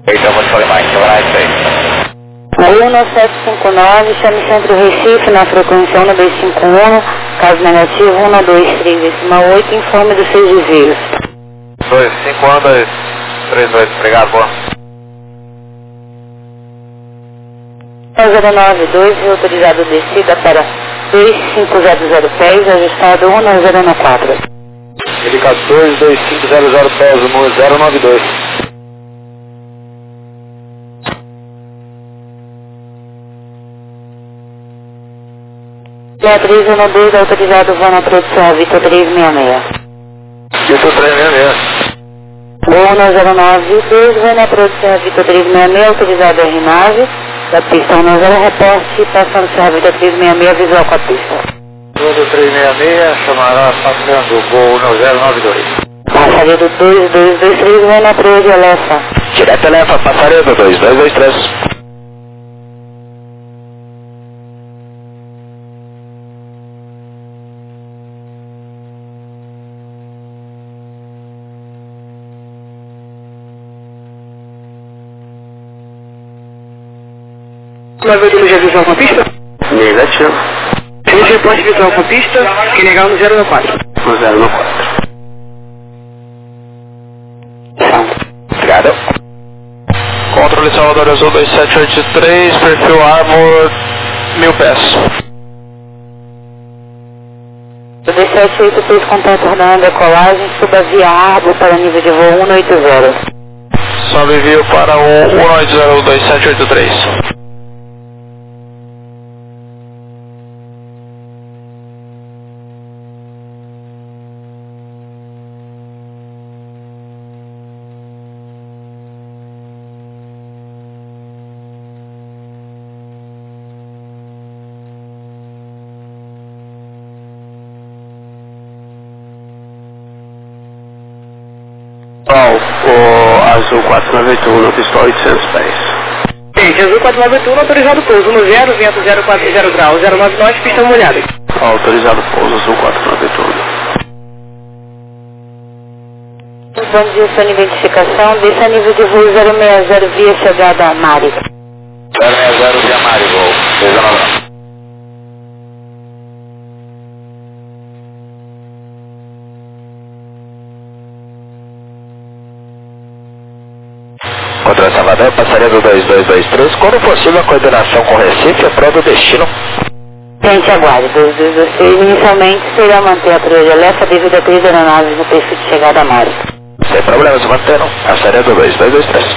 Então, vou te falar mais, então, lá, isso aí. Rio 9759, chame Centro Recife na frequência 1251, caso negativo 123,8, informe dos seus desvios. 251-232, obrigado, boa. 1092, autorizado descida para 2500 pés, ajustado 1014. Ele 14-2500 pés, 1092. Beatriz 12, autorizado voo na produção Vitor 366. Vitor 366. Gol 1092, voo na produção Vitor 366, autorizado R9, da pista 10, reporte, passando serra Vitor 366, visual com a pista. Vitor 366, chamará passando, Gol 1092. Passaredo 2223, voo na produção Elefa. Direto Elefa, Passaredo 2223. Mas vai ter já visual com a pista? Negativo. Fez reporte visual com a pista, que legal no 094. No 094. Obrigado. Controle Salvador Azul 2783, perfil Armor, 1000 pés. O D783, contato rodando decolagem, suba via Arbo para nível de voo 180. Sobe envio para o 1802783. O Azul 4981, pistol 800 pés. Gente, Azul 4981, autorizado pouso 10, vento 040 graus, 099, pista molhada. Autorizado pouso Azul 4981. Vamos de sua identificação, desça a nível de voo 060 via chegada a Mari. 060 via Mari, Gol 19. Contra Salvador, passaredo 2223. Quando possível, a coordenação com Recife é prova do destino. Gente, aguarde. 2226, inicialmente será manter a cruz de alerta devido a 3 aeronaves no perfil de chegada a Mari. Sem problemas, mantenham. Passaredo 2223.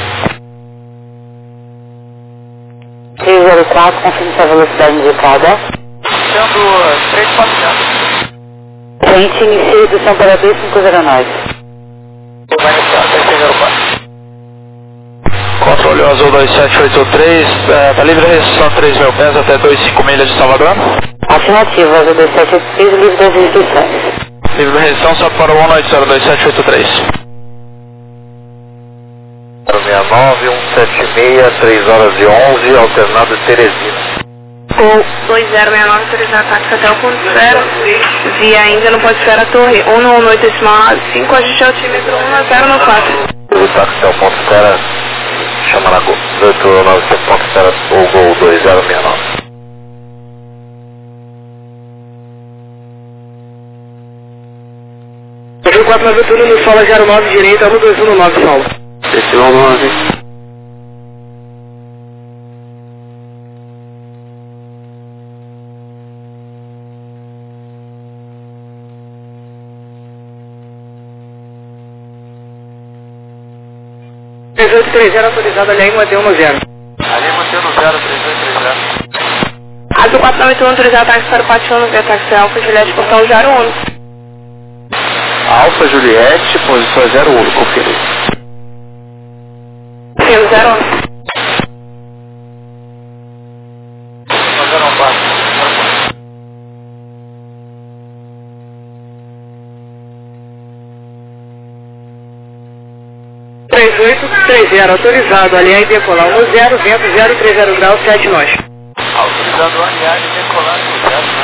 304, confirme sua velocidade indicada. Sendo 3400. Gente, inicia a redução para 2509. Vai iniciar, 304. Controle Azul 2783, está livre a restrição 3.000 pés até 25 milhas de Salvador. Afirmativa, Azul 2783, livre das restrições. Livre a restrição só para o 1802783. 069, 176, 3 horas e 11, alternado Teresina. Gol 2069, autorizado táxi até o ponto zero, via ainda não pode esperar a torre, 118 decimal 5, ajuste altímetro 1094. O táxi até o ponto zero, chama na Gol 897.0 ou Gol 2069. Azul 491 no solo 09 direita, 1219 solo. Decibel 9. Autorizado, aliás, mantém no 0. Ali mantém no 03230. Azul 491, autorizado táxi para o Patiano, via táxi Alfa Juliette, portão 01. Alfa Juliette, posição 01, confira. Sim, 01. 3830, autorizado, aliás, decolar 10, vento 030 graus, 7 nós. Autorizado aliás e decolar no 0, né?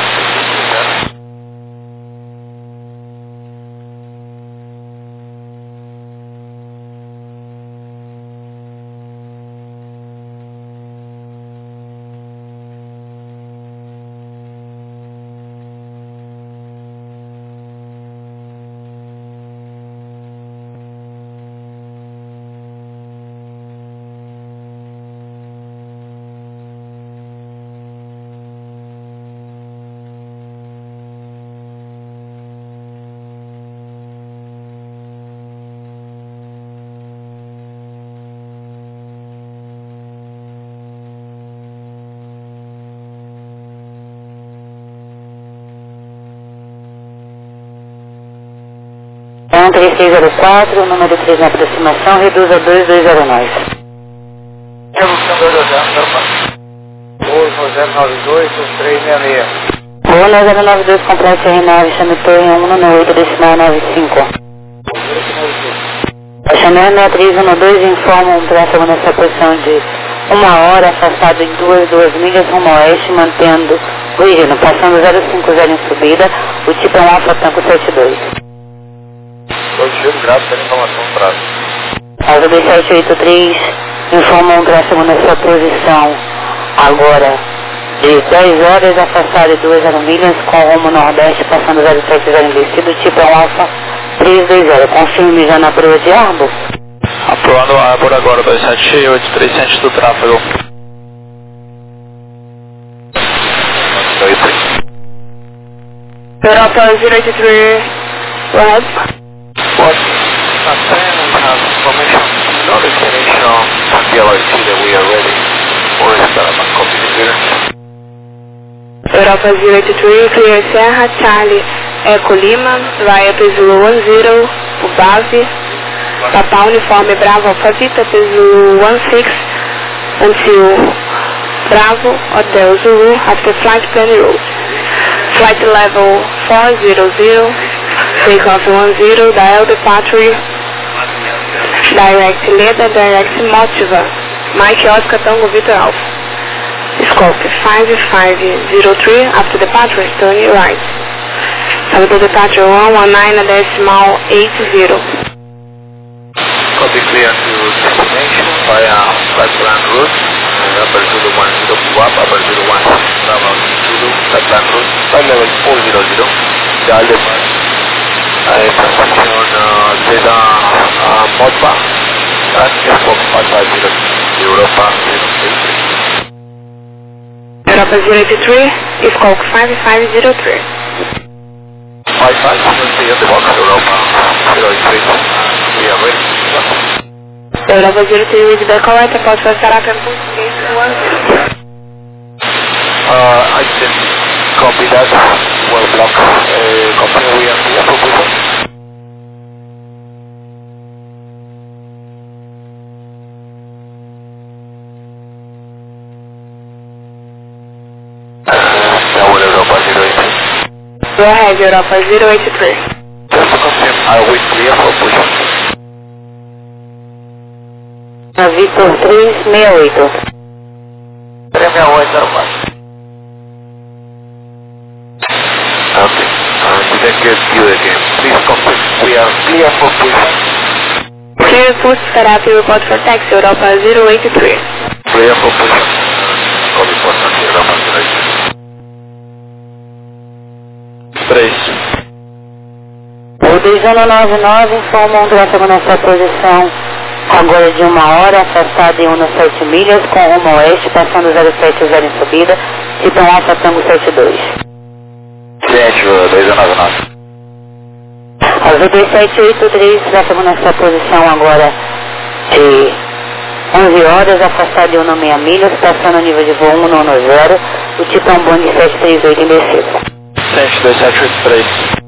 3304, número 3 na aproximação, reduz a 2209. Evolução 220, Voo 092, 366. Voo 092, complete R9, chame torre 198, decimal 95. Chamei a matriz 12, informa um tráfego nessa posição de 1 hora, afastado em 2 milhas rumo ao oeste, mantendo corrigindo, passando 050 em subida, o tipo é um Alfa Tango 72. Positivo, graças pela informação do tráfego. Asa 2783, informa um tráfego nessa posição agora de 10 horas, afastado de 2 milhas, com rumo nordeste, passando 070 em descida, o tipo é um Alfa 320. Confirme já na prova de Arbor. Aprovando a Arbor agora, 2783, centro do tráfego. Europa 083, go ahead. What? We have information, no destination, DLRT that we are ready for Starman, copy the clearance. Europa 083, clear Serra, Charlie, Eco Lima, via Pesulo 10, o base, Papa Uniforme Bravo Alphavita, Pesulo 16, until Bravo, Hotel Zulu, after flight plan route. Flight level 400, take off 10, dial departure, direct Leda, direct Motiva, Mike Oscar Tango Victor Alpha. Scope 5503, after departure, turn right. After departure 119.80. Copy clear to destination via flight plan route, upper Zulu 10 Puap, upper Zulu 1 Bravo Zulu, flight plan route, flight level 400, dial departure, transmission Zeta Modba, and Scope 550, Europa 083. Europa 083, Scope 5503. 5503 on the box, Europa 083, we are ready. Europa 083 with the correct, pode passar a pergunta gate 10. I can copy that, well block, continue we are here for position. Tower Europa 083. Go ahead, Europa 083. Just to confirm, are we clear for position? Victor 368. 368, okay, didn't get you again. Please confirm, we are clear for position. Clear Food Therapy report for taxi, Europa 083. Clear for position. Copy for taxi, Europa 083. 3. O 2199 informa um tráfego nessa posição agora de 1 hora, afastado em 17 milhas, com rumo ao oeste, passando 070 em subida, tipo um Alfa Tango 72. Gente, 299. Asa 2783, tráfego nessa posição agora de 11 horas, afastado de 16 milhas, passando o nível de voo 190, o tipo é um Boeing 738 em descida. Gente, 2783.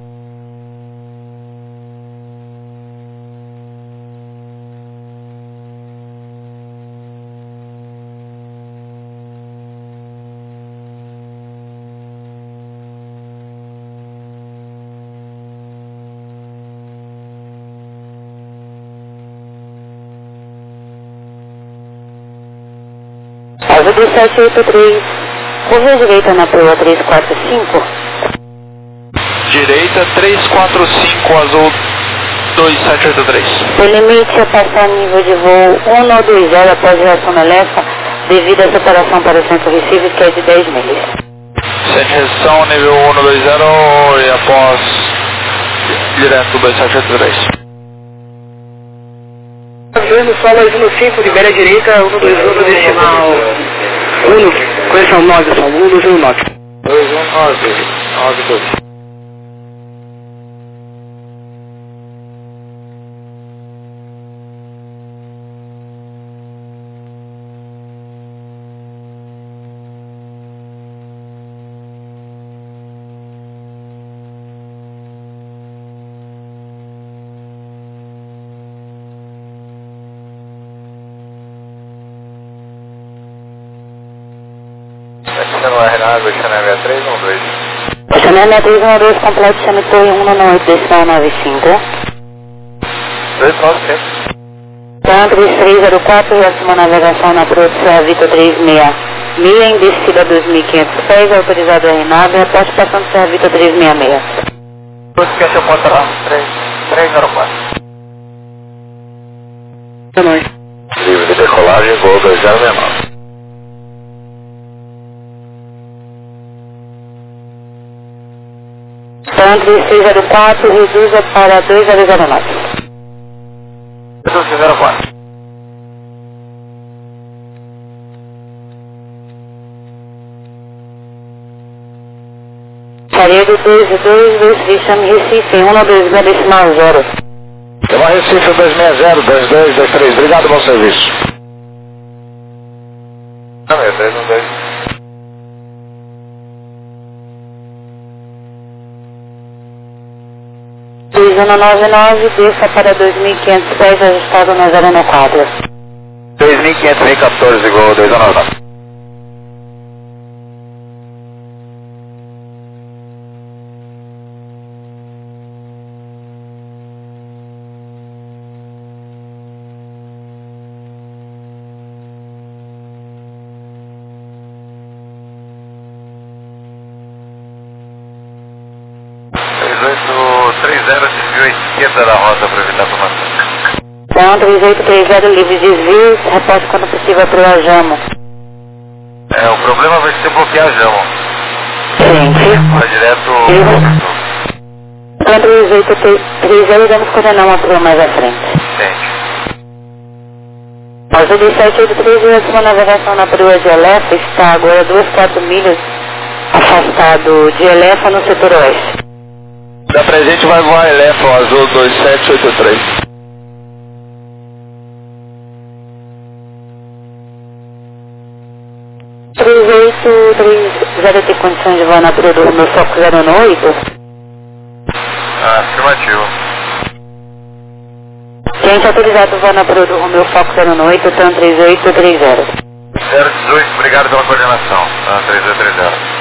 Asa 2783, correia direita na Proa 345. Direita 345, azul 2783. O limite é passar nível de voo 190 após reação na lefa, devido à separação para o centro Recife, que é de 10 milhas. Sem reação, nível 120 e após direto 2783. Só mais 15, de média direita, 121, decimal 1, correção 9, só 119. 219, 92. no R na água, Chanel 6312. Chanel 6312, completo, chame torre 198, decimal 95. 295. Então, 3304, próxima navegação na produção Vitor 36. Mia em descida 2.500 pés, autorizado a RNAV, após passando Serra Vitor 366. Busca seu ponto lá, 3304. Boa noite. Livre de decolagem, voo 2069. Então, 3604, reduza para 2009. 2604. Saredo 222, chame Recife, 126 decimal 0. Chama Recife 260, 2223. Obrigado, bom serviço. Não, 312. Zona 99, desça para 2.500 pés, ajustado na 094. 2514, igual 219. Esquerda da rota para evitar formação. Então, 3830, livre desvios, reporte quando possível para o Ajamo. O problema vai ser bloquear a Jamo. Frente. Vai direto... Então, 3830, vamos coordenar uma prova mais à frente. Sente. Azul 1783, uma navegação na perua de Elefa, está agora 2,4 milhas afastado de Elefa no setor oeste. Da presente vai voar Elefon Azul 2783. Já deve ter condições de voar na perua do meu foco 098? Afirmativo. Gente autorizado voar na perua do Romeu Foco 098, TAN 3830. 018, obrigado pela coordenação. 3830.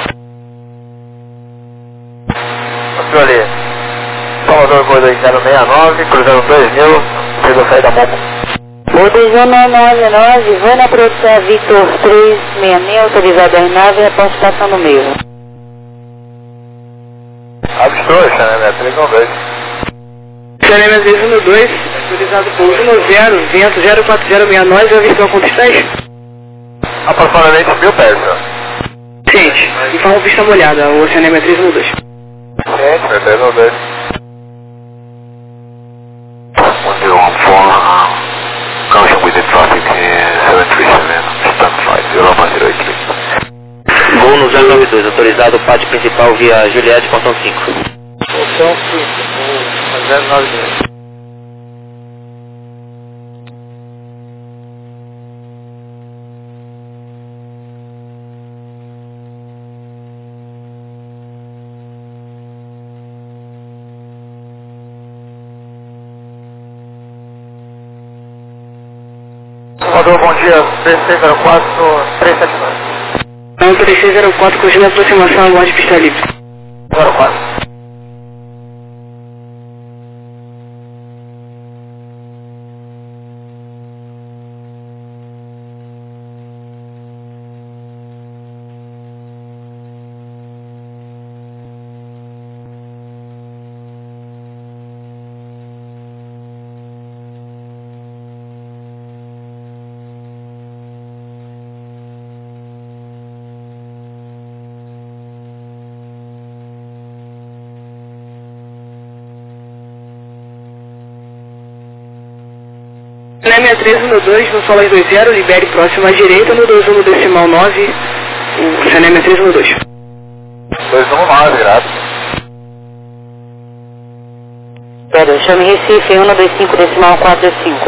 Aqui ali. Salvador Gol 2069, cruzando 2000, fez a saída da moto. Botejana 99, vou na produção Vitor 366, autorizado a RNAV, após estação no meio. Abstrouxa, né? 312. Chanel 312, autorizado por 10, vento 04069, já visto uma contestagem? Aproximadamente 1000 pés, senhor. Gente, informa pista molhada, o Chanel 312. Gente, 312. 104, caution with the traffic 737, stand flight 0108. Voo no 092, autorizado o pátio principal via Juliette, portão 5. Portão 5, 092. Salvador, bom dia, 3604, 379. Então, 3604, continua a aproximação, aguarde pista livre. 04. Chanel 6312, no solo 20, libere próximo à direita, no 21 decimal 9, o Chanel 6312. 219, graças. Pera, chame Recife 125 decimal 45.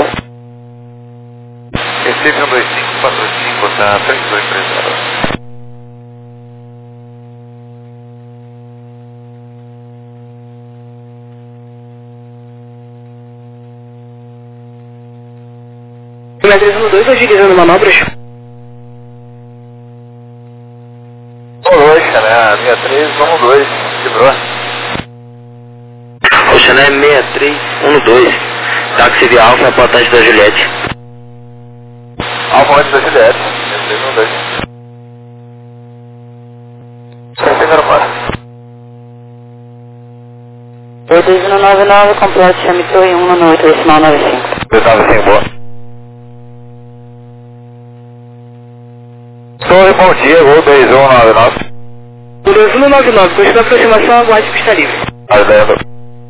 Recife 12545, tá 3230. Chanel 312, agilizando manobras. 6312, quebrou. Oceané 6312, táxi via Alfa, reportagem da Juliette. Alfa antes da Juliette, 6312. 6304. 2199, completo, chame torre 1 no 8, decimal 95. 95, boa. Torre, bom dia, gol 2199. 2199, continua a aproximação, aguarde pista livre. Aguardando.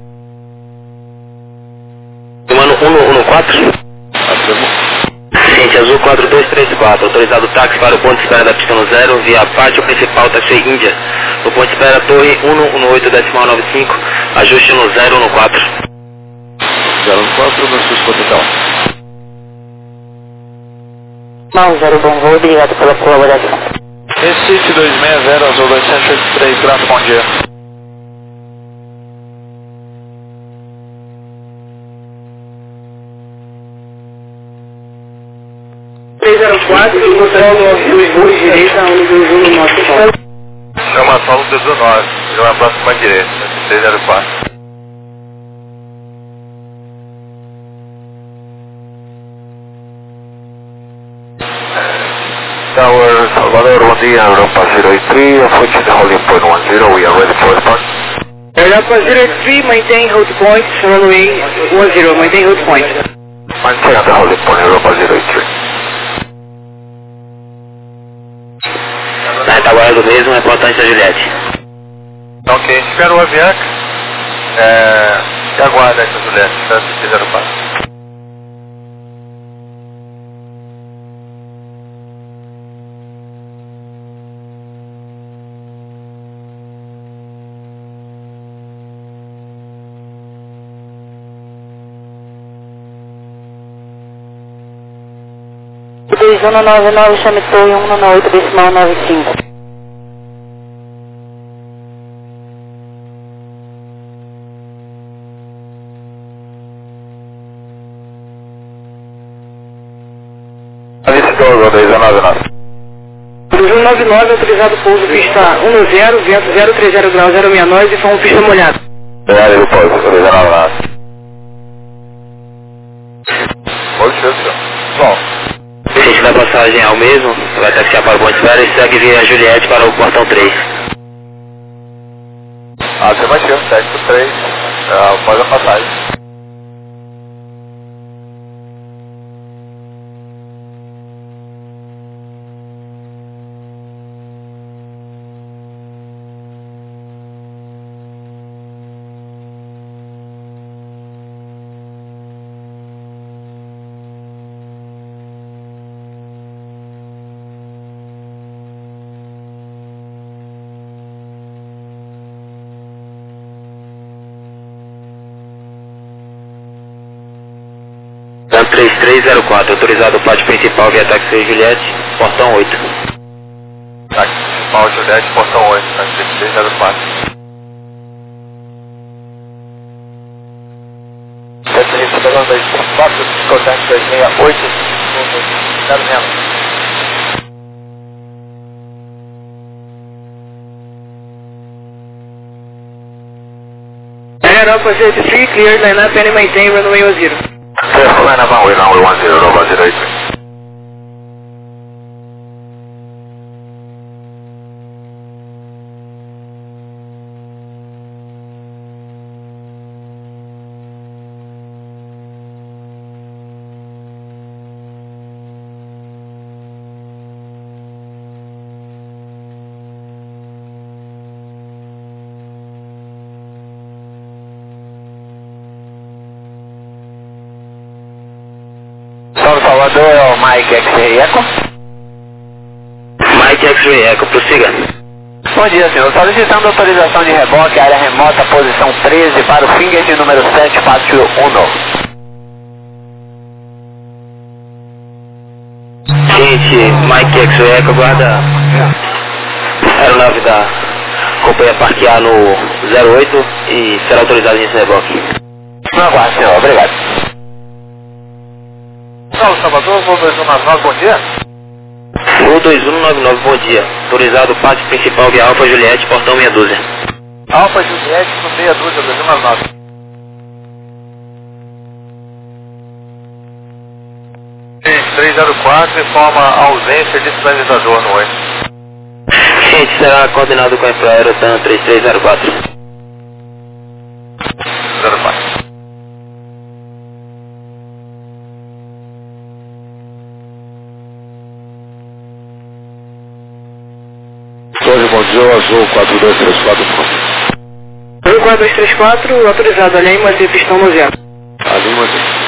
Mano 114. Ciente Azul 4234, autorizado táxi para o ponto de espera da pista no 0, via pátio principal taxi Índia. No ponto de espera Torre 118 decimal 95, ajuste no 014. 014, no SUS Potencial. Mal 0, bom voo, obrigado pela colaboração. Recife 260, Azul 2783, graças, bom dia. Direita, 121 no nosso solo. Chama solo 19, chama próxima direita, 304. Tower Salvador, bom dia, Europa 03, approaching the holding point 10, we are ready for depart. Europa 03, maintain hold point, runway 10, maintain hold point. Maintain the holding point, Europa 03. Na retaguarda do mesmo, reportagem da Juliette. Ok, espera o Avianca. E aguarda essa Juliette, espera se fizer o passo. O 2199, chame torre 1 no 8, decimal 95. Avise todo, 2199. 2199, autorizado pouso pista 10, vento 030 graus 069 e fomos pista molhada. Área do pouso, 2199. Pode ser, senhor. Bom. Ciente da passagem ao mesmo, vai taxiar para o ponto de espera e segue via Juliette para o portão 3. Afirmativo, 7-3, após a passagem. Dan 3304, autorizado pátio principal via táxi Juliette, portão 8. Táxi principal Juliette, portão 8, táxi 3304. 724, discotante 268, 060. Europa 03, cleared line up and maintain runway 10. Clear line up runway 10, Europa 03. Salvador é o Mike X-Ray Echo. Mike X-Ray Echo, prossiga. Bom dia, senhor. Solicitando autorização de reboque, área remota, posição 13, para o finger de número 7, pátio 1. Ciente, Mike X-Ray Echo, aguarda aeronave da companhia parquear no 08 e será autorizado nesse reboque. Não aguarde, senhor. Obrigado. Salvador, voo 2199, bom dia. Voo 2199, bom dia. Autorizado o pátio principal via Alfa Juliette, portão meia dúzia. Alfa Juliette com meia dúzia, Brasil 99. 304 informa ausência de sinalizador no 8. Ciente, será coordenado com a Aerotan 3304. 04. Torre, bom dia, Azul 4234, por favor. Azul 4234, autorizado a Lima de pistão no zero. A Lima de...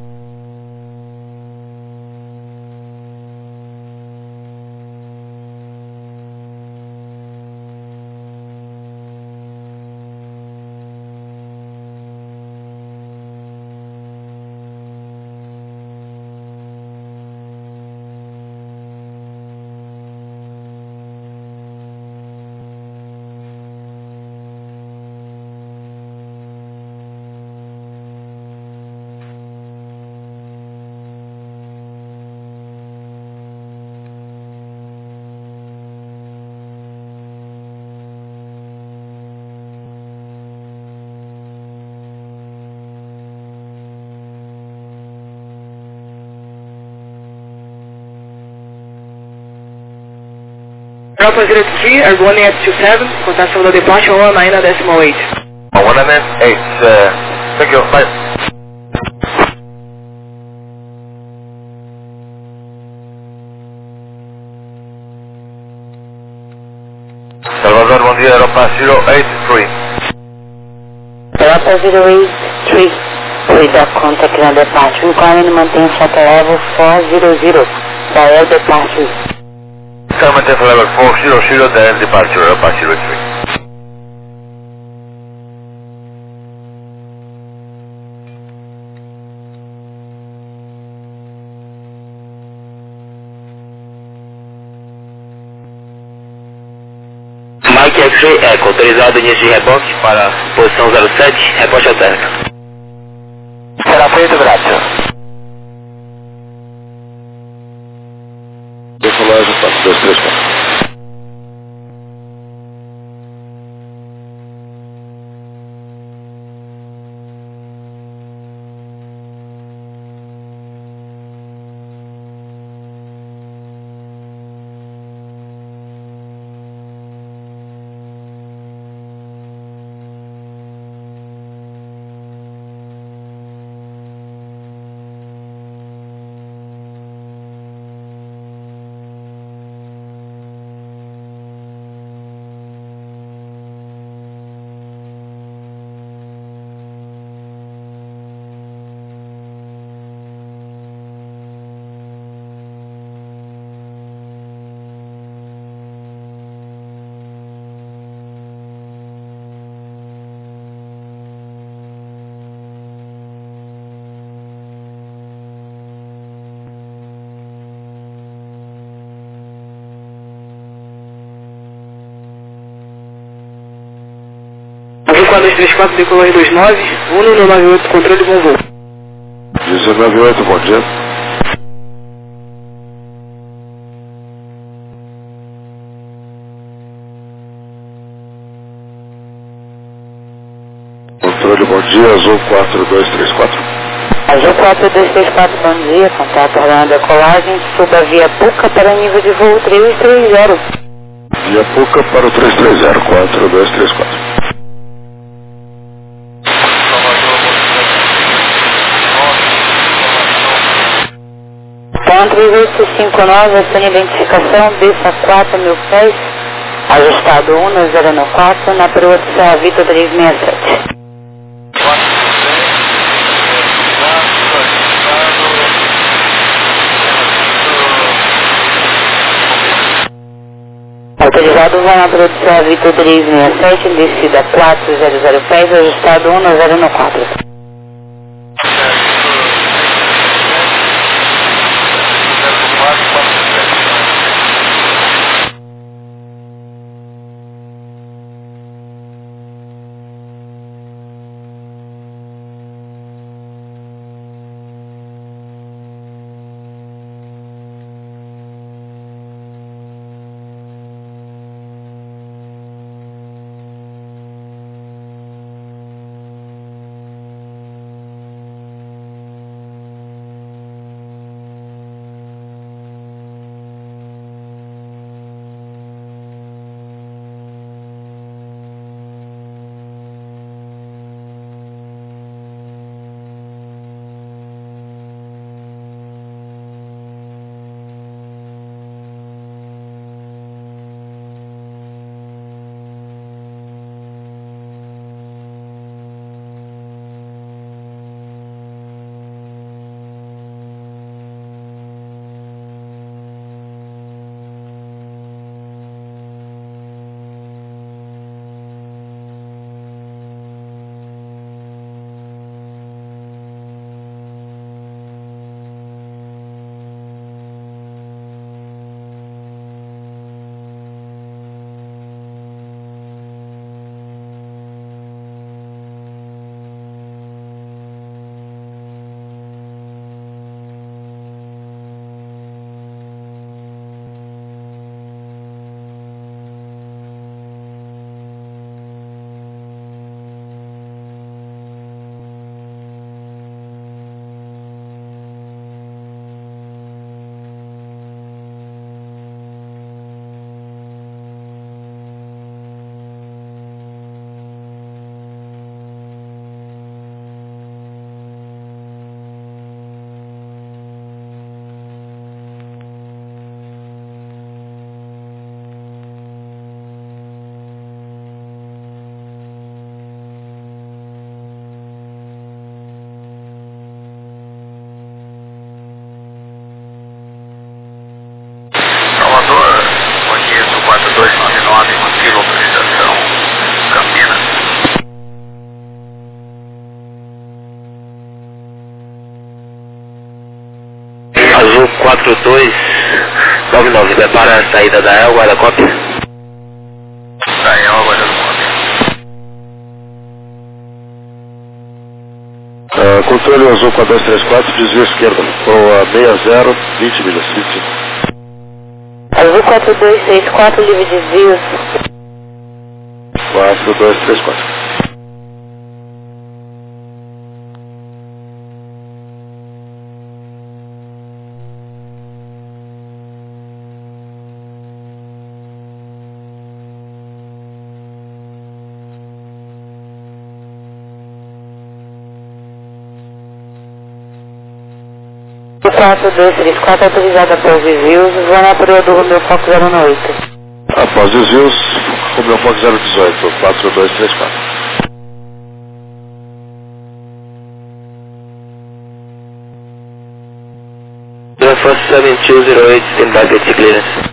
Alpha 03, Airborne at 27, contact from the departure on 9.8. 108, thank you, bye. Salvador, bom dia, Europa 083. Europa 083, with a contact on departure. Requiring maintain shuttle level 400, dial departure. Maintain level 400, dial departure, Europa 03. Mike X-Ray Echo, autorizado início de reboque para posição 07, reposte ao térmico. Será feito, graças. Decolagem 4234. Azul 4234, decolagem 29, 198, controle de bom voo. 198, bom dia. Controle, bom dia, Azul 4234. Azul 4234, bom dia, contato ordenando decolagem, suba via Puca para nível de voo 330. Via Puca para o 330, 4234. Então 3859, essa identificação, BIFA 4 mil pés, ajustado 1094, na produção Vita 367. Autorizado vai na produção Vita 367, descida 400 pés, ajustado 1094. 4299, prepara a saída da El, guarda cópia. Tá, El, aguardando cópia. Controle azul 4234, desvio esquerda, proa 60, 20 milhas, 25. Azul 4264, livre desvios. 4234. O 4234 autorizada para os desvios, zona apoio do Romeu Fox 018. Após desvios, Romeu Fox 018, 4234. First 7208, stand by gate clearance.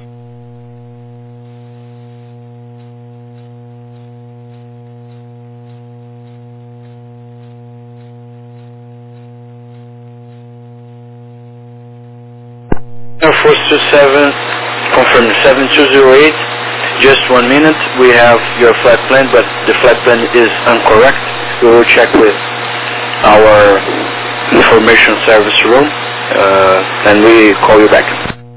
Air Force 27, confirm 7208, just 1 minute, we have your flight plan, but the flight plan is incorrect. We will check with our information service room, and we call you back.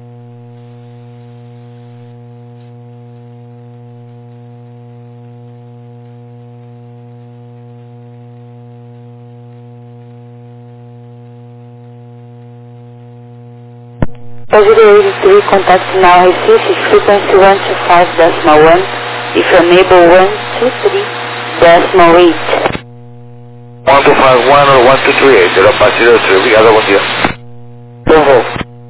Passenger 83, contact now Recife, frequency 125.1, if unable 123.8. 1251 or 1238, era Passenger 3, obrigado, bom dia. Bom voo.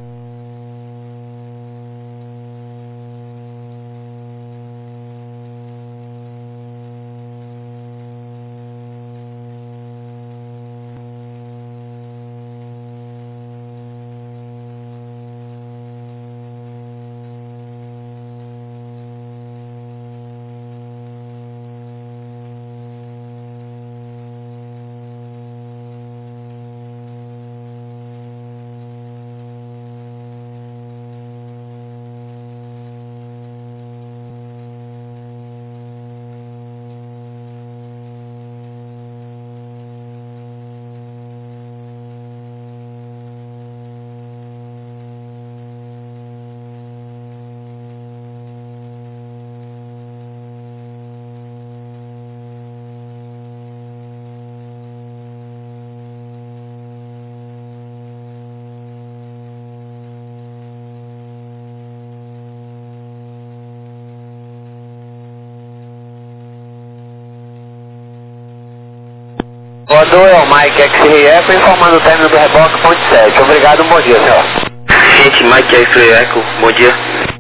Rodou é o Mike X-Ray Echo informando o término do reboque, ponte 7. Obrigado, bom dia, senhor. Gente, Mike X-Ray Echo, bom dia.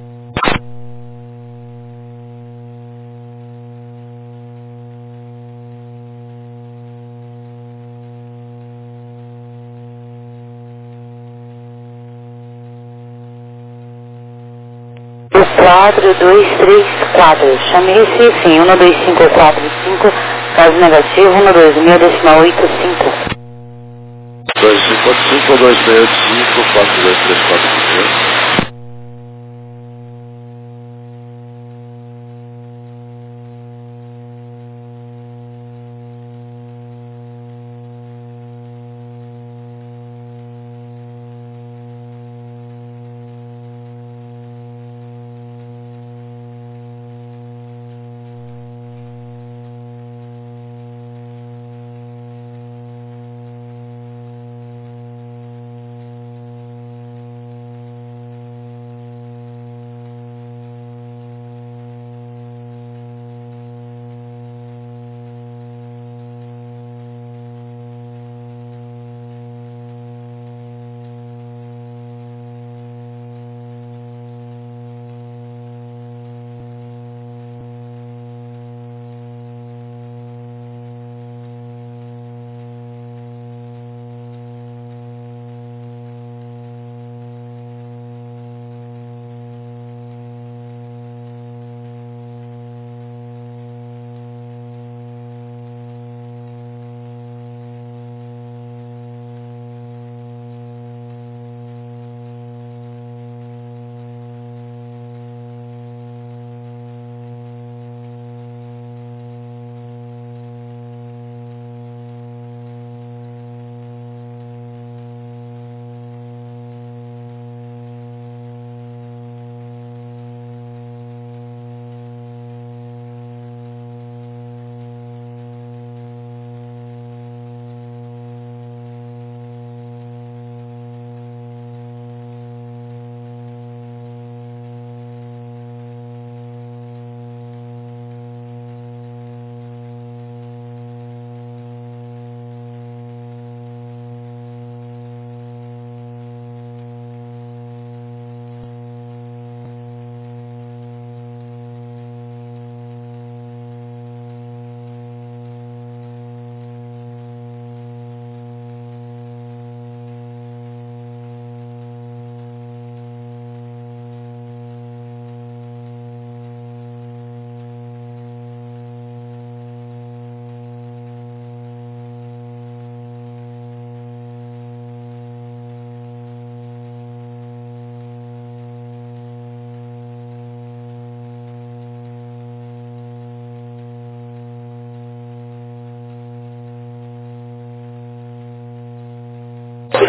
O 4234, chame Recife em 12545, caso negativo 126.85. 2545 ou 2685, 4234.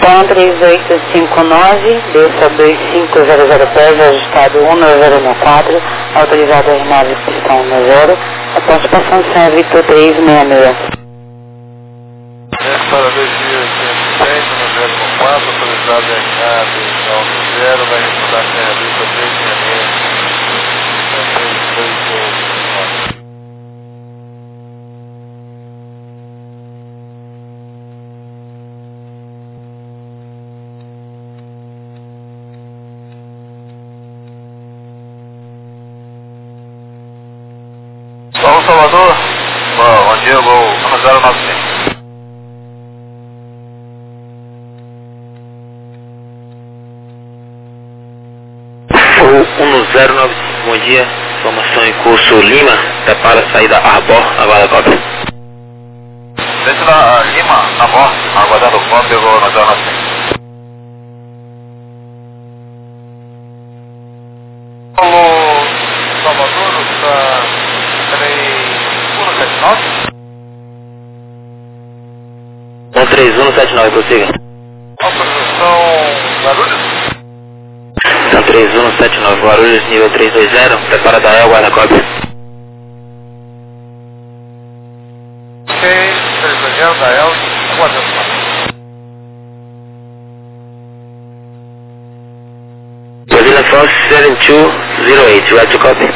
TAM 3859, desça 2500 pés, ajustado 19064, autorizado a R9, pistão no 0, após passando sem a Vitor 366. Para 2510, no 014, autorizado a R9, pistão no 0, vai responder sem a Vitor 366. São Salvador, bom dia, vou 095. Voo 1095, bom dia, informação em curso Lima, prepara a saída Arbor, aguarda cópia. Dentro da Lima, Arbor, aguardando cópia, vou 095. Paulo Salvador, está 3179? 13179, prossiga. Autorização Guarulhos? Então 3179, Guarulhos, nível 320, prepara da El, guarda cópia. Ok, 320 da El, aguardando. Brazilian Fox 7208, right to copy.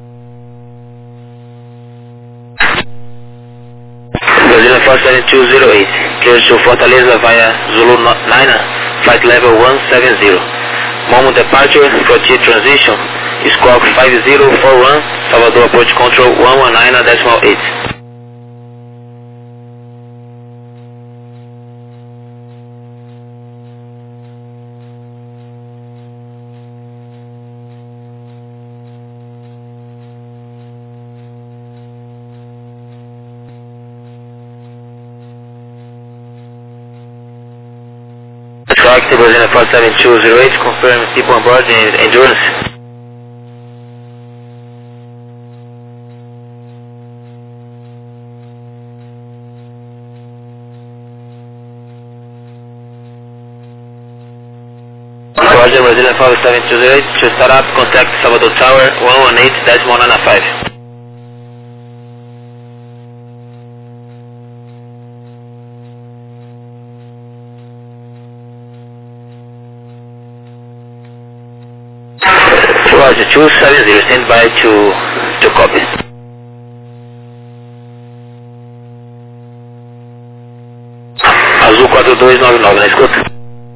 Brazilian Fox 7208, clear to Fortaleza via Zulu 9, flight level 170. Moment departure, frontier transition, squawk 5041, Salvador approach control 119.8. Correct, Brazilian Fox 7208, confirm people on board in Endurance. Roger, Brazilian Fox 7208, to start up, contact Salvador Tower 118.195. Roger, 270, stand by to copy. Azul 4299, na escuta?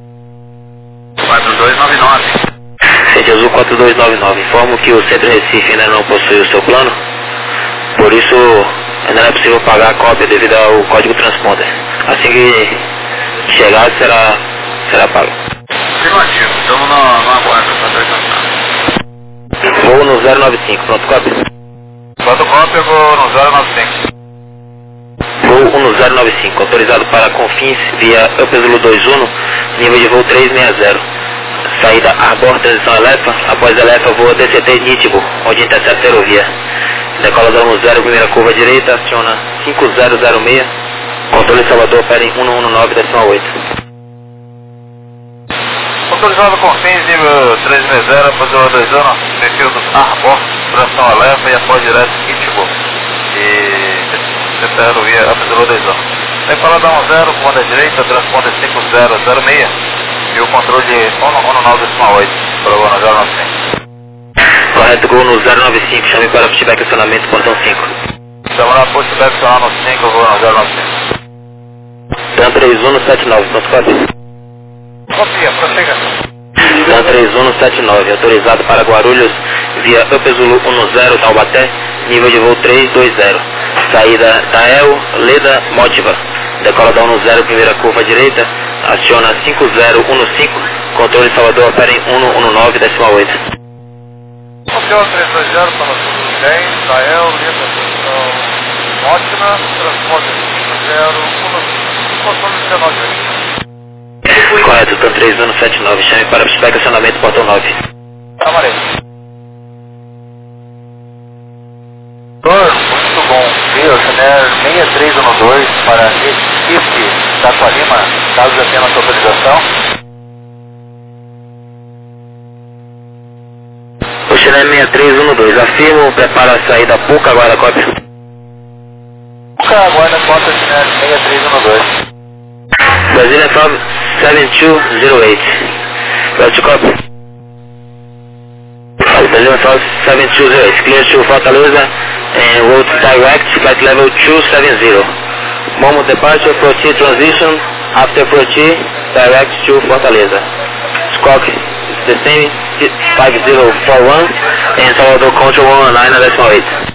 4299. Gente, Azul 4299, informo que o Centro Recife ainda não possui o seu plano, por isso ainda não é possível pagar a cópia devido ao código transponder. Assim que chegar, será pago. Afirmativo, estamos no aguardo, está apresentando. Vou no 095, pronto, cópia? Pronto, cópia, vou no 095. Voo 1095, autorizado para Confins via Upper 21, nível de voo 360. Saída Arbor, transição Elefa, após Elefa voa DCT Nitibo, onde intercepta a ferrovia. Decola da 10, primeira curva direita, aciona 5006, controle Salvador, opera em 1119.8. Autorizado com fins, nível 360, após o 2 anos, sentido Arbor, transição Elefa e após direto Nitibo. E ferrovia Upper 2 anos. Decola da 10, comanda direita, transponder 5006. E o controle 119.8, para o 095. Correto, Gol no 095, chame para pushback acionamento, portão 5. Chama na pushback acionamento 5, eu vou no 095. TAM 3179, pronto, cópia? Copia, prossiga. TAM 3179, autorizado para Guarulhos via Upper Zulu 10, Taubaté, nível de voo 320. Saída Dael, Leda, Motiva. Decola da 10, primeira curva direita, aciona 5015, controle Salvador, opera em 119.8. Opção 320, para tudo 10, Dael, Leda, posição ótima, transporte 5015, controle 19. Correto, TAM 3179, chame para pushback acionamento, portão 9. Amarelo. Muito bom. Via Chanel 6312 para Recife. está com a Lima, caso já tenha a sua autorização. Oceané 6312, afirmo, prepara a saída PUCA, aguarda cópia. PUCA, aguarda cópia, Oceané 6312. Brasília FAB 7208. Ready to copy. Brasília FAB 7208. Clear to Fortaleza and route direct, flight level 270. Moment departure, proceed transition, after proceed, direct to Fortaleza. Squawk is the same, 5041, and Salvador Control 119.8.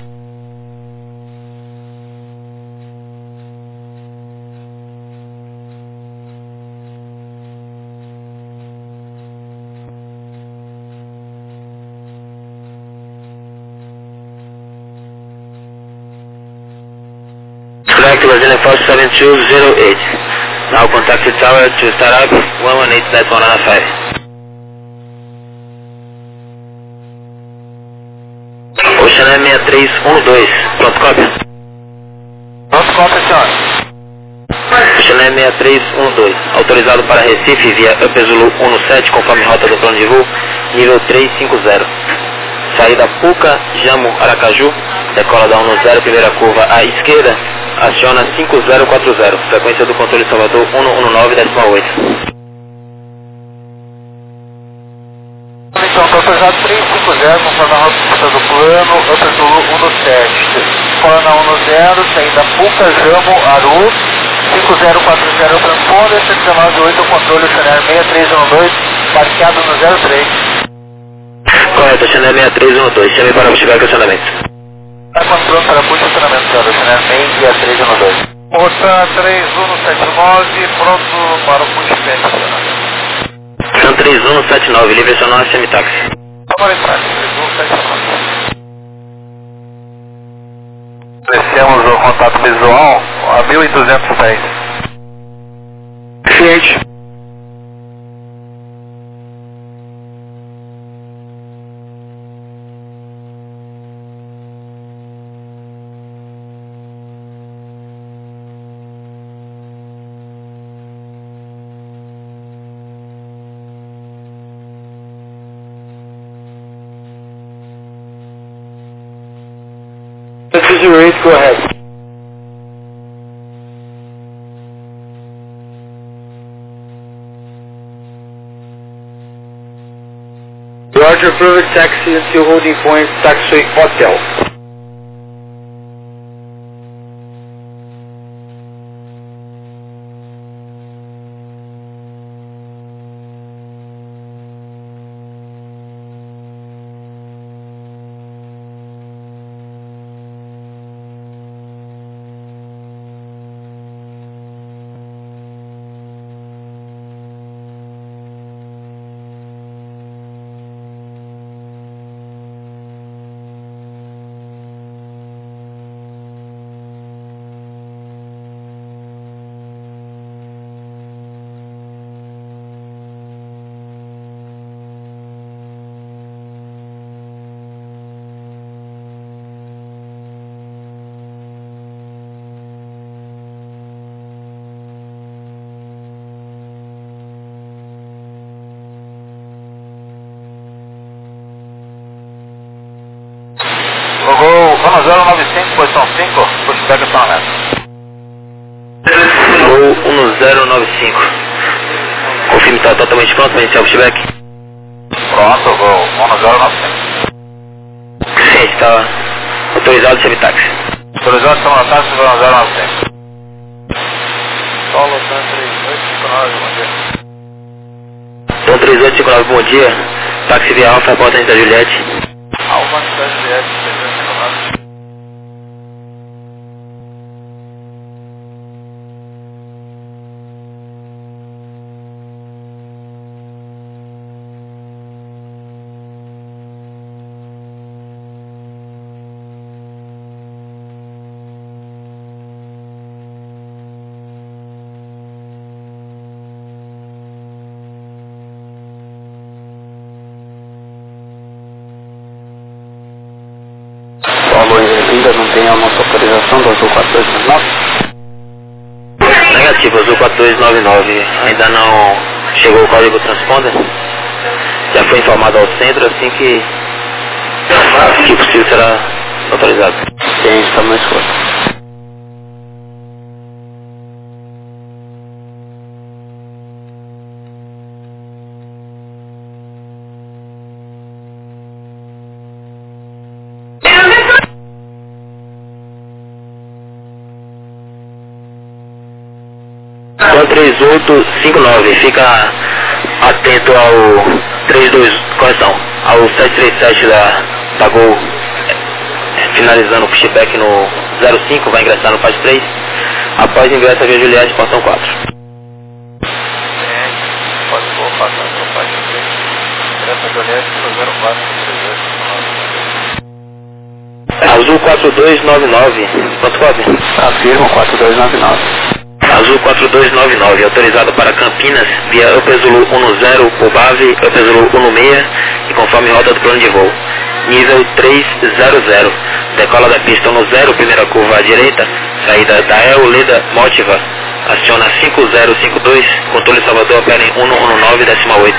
Select Brazilian Force 7208. Now contact the tower to start up 118.195. Oceané 6312. Pronto, cópia? Pronto, cópia, senhor. Oceané 6312. Autorizado para Recife via Up Zulu 17, conforme rota do plano de voo, nível 350. Saída PUCA, Jamo, Aracaju, decola da 10, primeira curva à esquerda, aciona 5040, frequência do controle Salvador 119.8. Então, está autorizado 350, conforme a rota do plano, Up Zulu 17. Decola na 10, saída PUCA, Jamo, Aru, 5040 transponder, 119.8, o controle Oceané 6312, parqueado no 03. Correto, Oceané 6312, chame para o acionamento. Está pronto para push funcionamento, senhor. Oceané 6312. Porta 3179, pronto para o push funcionamento. São 3179, livre sonora semitaxi. Vamos entrar, 3179. Iniciamos o contato visual a 1200 pés. Cliente. Go ahead. Roger, approved taxi until holding point, taxi hotel. Voo 1095, posição 5, pushback acionamento. Voo 1095. Confirme está totalmente pronto para iniciar o pushback. Pronto, voo 1095. Sim, está autorizado o semitaxi. Autorizado o táxi 1095. Solo 3859, bom dia. Então 3859, bom dia. Táxi via Alfa, porta Anitta Juliette. Alfa Anitta Juliette, 3859. Ainda não tem a nossa autorização do Azul 4299? Negativo, Azul 4299. Ainda não chegou o código transponder. Já foi informado ao centro, assim que possível será autorizado. Sim, estamos na escuta. Então 3859, fica atento ao 32, correção, ao 737 da Gol, finalizando o pushback no 05, vai ingressar no faixa 3, após ingressa via Juliette, portão 4. Pode Gol, passando no faixa 3, ingressa Juliette no 04, Azul 4299, quanto pode? afirma 4299. Azul 4299, autorizado para Campinas, via Upper Zulu 10, Pubave, Upper Zulu 16, e conforme rota do plano de voo. Nível 300, decola da pista no 0, primeira curva à direita, saída da El Leda Motiva, aciona 5052, controle Salvador, opera em 119,8.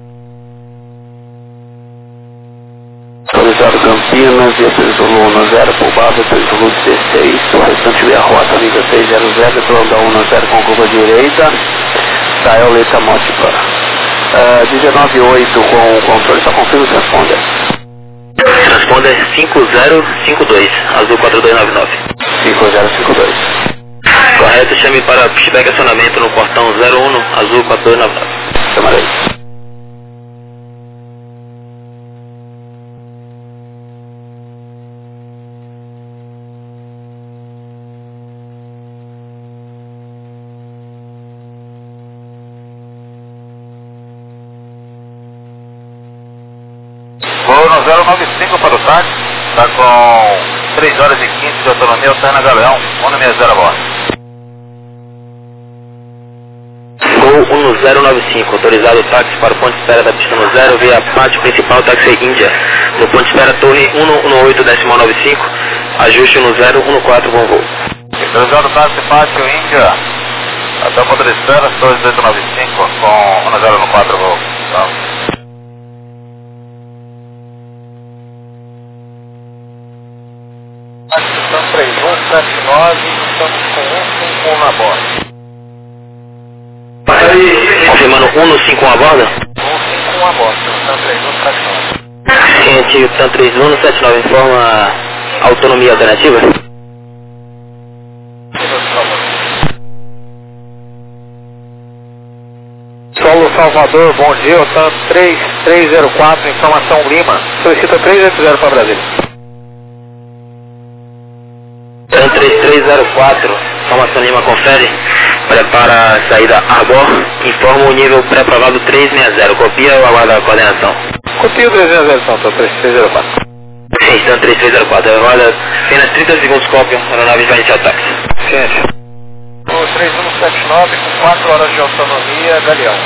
Autorizado Campinas, via Zulu 10, Pubave, Zulu 16, o restante via rota, nível 600, decola da 10 com curva direita, da El Leda Motiva. 198 com o controle, só confirma o transponder. Transponder 5052, Azul 4299. 5052. Correto, chame para pushback acionamento no portão 01, Azul 4299. Chamarei. Voo no 095 para o táxi, está com 3 horas e 15 de autonomia, Alterna Galeão, 160 a bordo. Gol 1095, autorizado o táxi para o ponto de espera da pista no 0 via pátio principal táxi Índia. No ponto de espera torre 118,95, ajuste no 014 com voo. Autorizado o táxi pátio Índia, até o ponto de espera, 2895 com 1014 voo. Então. Estamos 3179, estamos com 151 na borda. Confirmando 151 a bordo? 151 a bordo, estamos 3179. Ciente, TAN 3179 informa autonomia alternativa? Solo Salvador, bom dia, TAN 3304, informação Lima, solicita 380 para Brasília. TAN 3304, informação Lima, confere, prepara a saída Arbor, informa o nível pré-aprovado 360, copia ou aguarda a coordenação? Copia o 300, TAN 3304. Sim, TAN 3304, aguarda apenas 30 segundos, cópia, a aeronave vai iniciar o táxi. Ciente. O 3179 com 4 horas de autonomia, Galeão.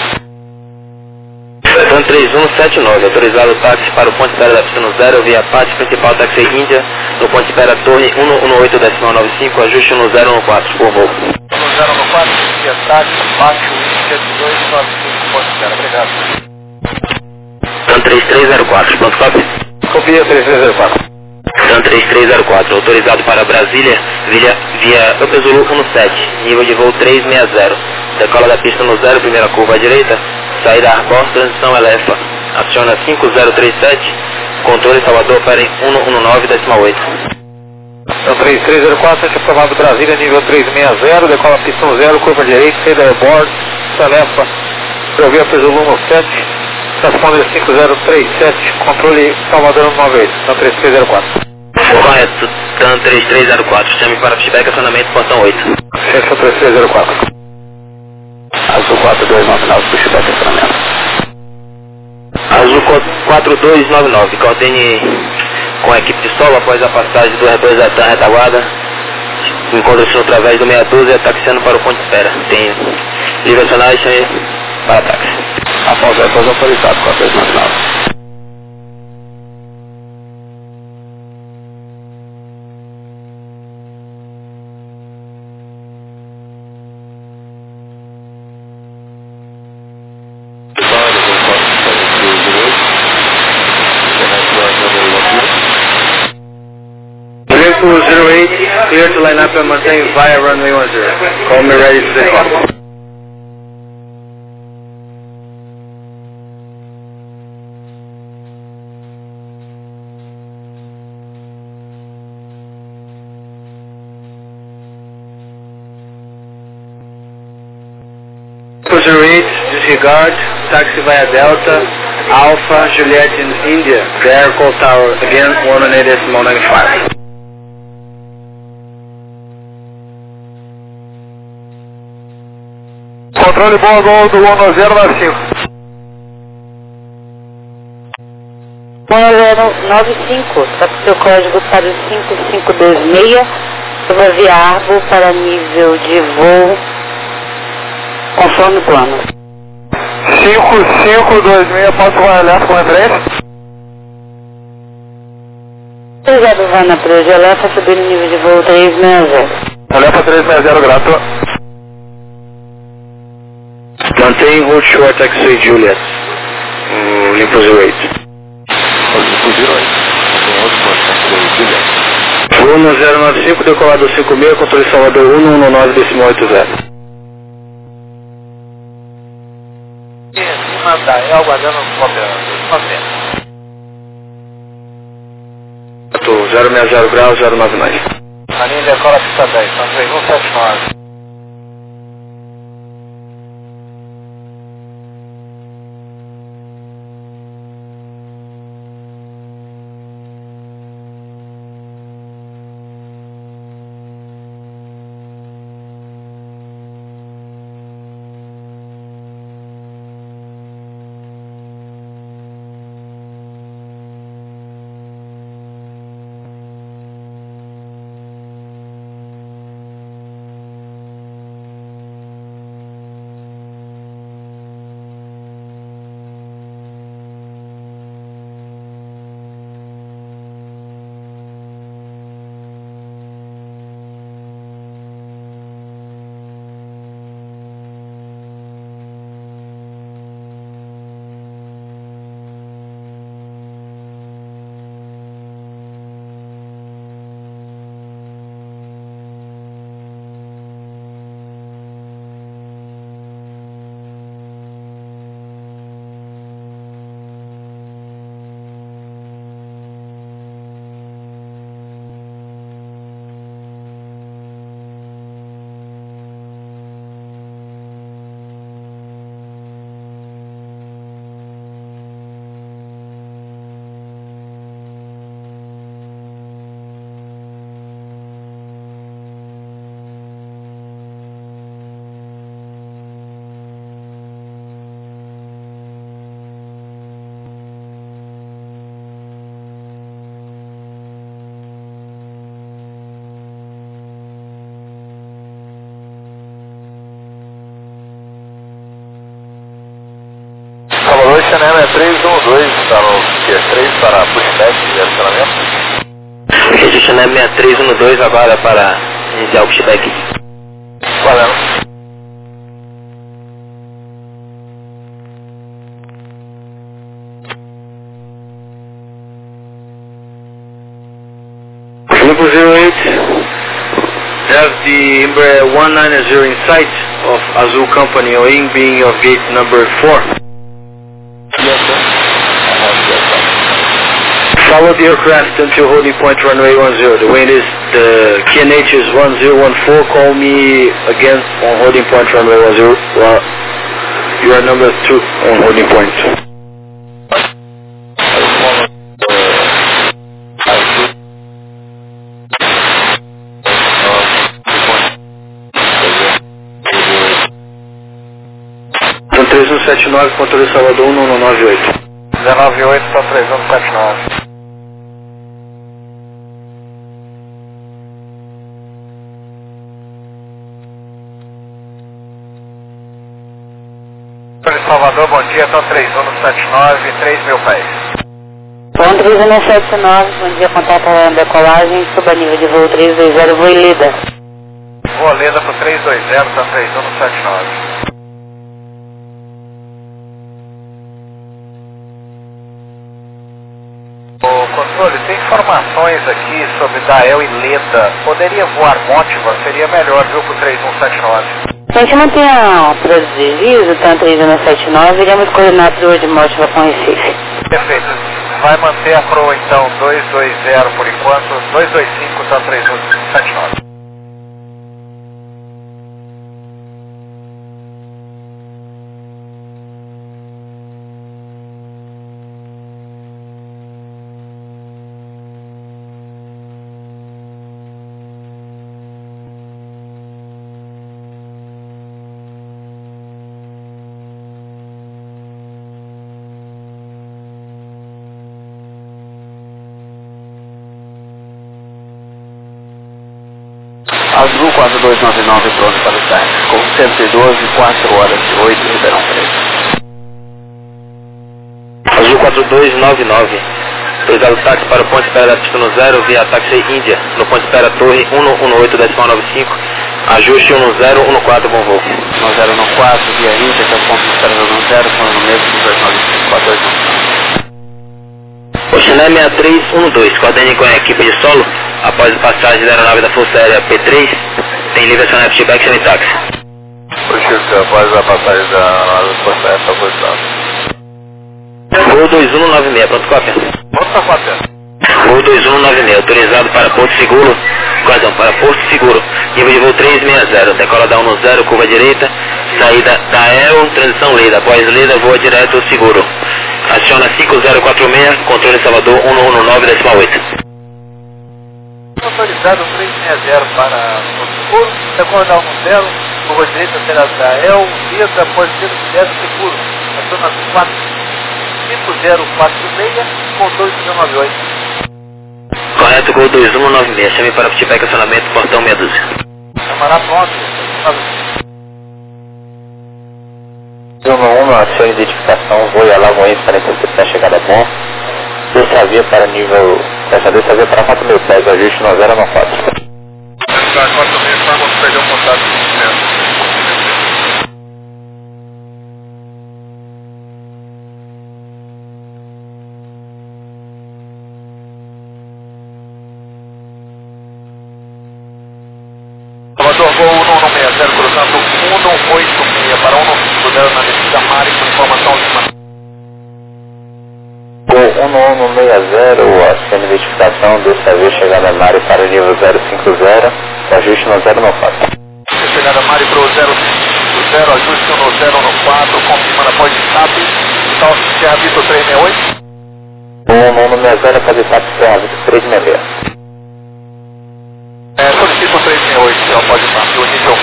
TAN 3179, autorizado o táxi para o ponto de espera da pista no 0 via pátio principal táxi Índia, no ponto de espera torre 118,95, ajuste no 014, por voo. No 014, via táxi, pátio Índia, 295, ponto de espera, obrigado. TAN 3304, pronto, cópia? Copia 3304. TAN 3304, autorizado para Brasília via Upper Zulu 17, nível de voo 360, decola da pista no 0, primeira curva à direita, saída Arbor, transição Elefa, aciona 5037, controle Salvador, opera em 119,8. Então 3304, gente aprovado Brasília, nível 360, decola pista no 0, curva direita, saída Arbor, Elefa, ferrovia Upper Zulu 17, transponder 5037, controle Salvador 198, então 3304. Correto, TAN 3304, chame para pushback acionamento, portão 8. Centro 3304. Azul 4299, pushback acionamento. Azul 4299, coordene com a equipe de solo após a passagem do R2 da TAN retaguarda. Encontra-se através do 612 taxiando para o ponto de espera. Tem livre acionar e chame para táxi. Após R2 autorizado, 4299. Clear to line up and maintain via runway 10. Call me ready to take off. Zero 08, disregard, taxi via Delta, Alpha, Juliet in India, the air call tower, again, 118.95. Controle bom, gol do 1095. 1095, está com seu código para o 5526, sobre a Via Arbo para nível de voo, conforme o plano. 5526, posso voar left com referência? Obrigado, Vana 13, alerta subir no nível de voo 360. Alerta 360, grato. Maintain hold short taxi Juliet, Limpo 08. Voo 1095, decolado 56, controle Salvador 119.80. Mandael, aguardando o operador. 060 graus, 099. A linha decola pista 10, são 3179. Salvador, Chanel é 312, está no Q3 para pushback de direcionamento. Rede Chanel 6312 agora para iniciar o pushback. Valendo. Limpo 08, have the Embraer 190 in sight of Azul Company OIN being your gate number 4. Follow the aircraft until holding point runway 10. The wind is, the QNH is 1014. Call me again on holding point runway 10. Well, you are number 2 on holding point. Então 3179, controle Salvador 1198. 198 para 3179. Salvador, bom dia, estou 3179, 3.000 pés. Bom 3179, bom dia, contato a decolagem, suba nível de voo 320, voo Lida. Vou Lida para 320, está 3179. controle, tem informações aqui sobre Dael e Leda. Poderia voar Mótiva? Seria melhor, viu, pro 3179. A gente mantém a produto de desvio, tanto 3179, iremos coordenar para o de Mótiva com Recife. Perfeito. Vai manter a Pro, então, 220 por enquanto, 225, tá 3179. Azul 4299 pronto para o táxi, com 112, 4 horas e 8 em Ribeirão Preto. Azul 4299, autorizado táxi para o ponto de espera da pista no 0, via táxi Índia, no ponto de espera Torre 118.95, ajuste 1014, bom voo. 1014, via Índia, até o ponto de espera no 0, com o mesmo 295. Oxané 6312, coordene com a equipe de solo, após a passagem da aeronave da Força Aérea P3, tem livre acionamento de back semi-táxi. Chico, após a passagem da aeronave da Força Aérea, favorecido. Voo 2196, pronto, cópia. Outra cópia. Voo 2196, autorizado para Porto Seguro, nível de voo 360, decola da 10, curva direita, saída da EL, transição Leda, após Leda, voa direto ao Seguro. Aciona 5046, controle Salvador 119.8. Autorizado 360 para o Seguro, decola da 10, curva direita será da EL, Leda, após Leda, direto Seguro. Aciona 5046, controle 198. Correto, Gol 2196, chame para feedback acionamento, portão meia dúzia. Camará pronto. 1 aciona identificação, voo e Alagoense para interceptar a chegada bom. Dessa via para nível, dessa via para 4.000 pés, ajuste 9094. Para 4.000, vamos perder o contato com o centro. Salvador, voo 1160, cruzando 186 para 150 na descida Mari, com informação de uma... Voo 1160, aciona identificação, dessa via chegada a Mari para nível 050, ajuste 9094. Chegada Mari para o 050, ajuste no 014, confirmando após TAP, então, Serra Vitor 368. Voo 1160, fazer TAP Serra Vitor 366. Solicito 368, então pode estar, o nível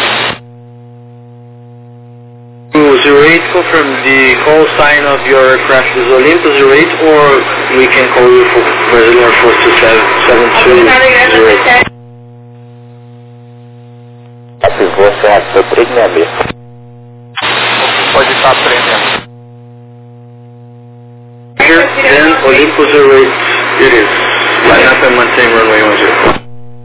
08, confirm the call sign of your aircraft is Olympus 08, or we can call you for Brazilian 427-7208. Ativou Serra Vitor 366. pode estar 366. Then Olympus 08, it is. Line up and maintain runway 10.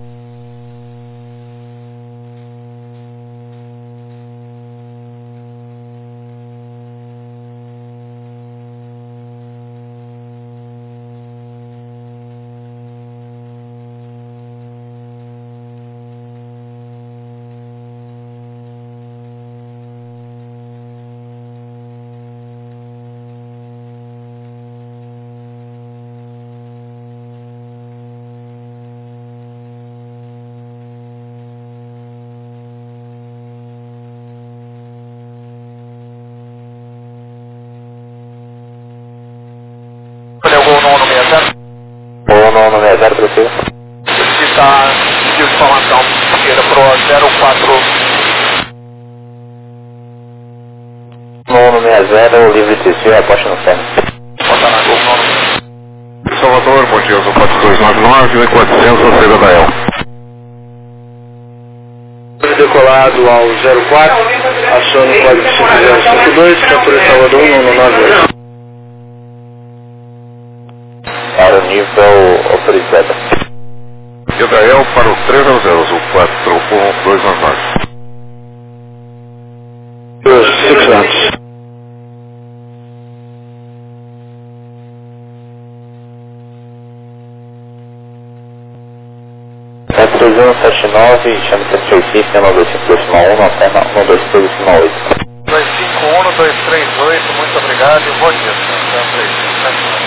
Voo 1160, prefeito. Está de informação, esquerda pro 04. 1160, livre de desvio, aposta no ferro. Bota na Gol Salvador, bom dia, 4299, 1400, saída da EL. Decolado ao 04, aciona o código 5052, captura Salvador 1198. Para o nível autorizado. E da EL para o 300, o 41299. 600. 3179, chame 185, 92521, alterna 123,8. 251, 238, muito obrigado e bom dia, senhor.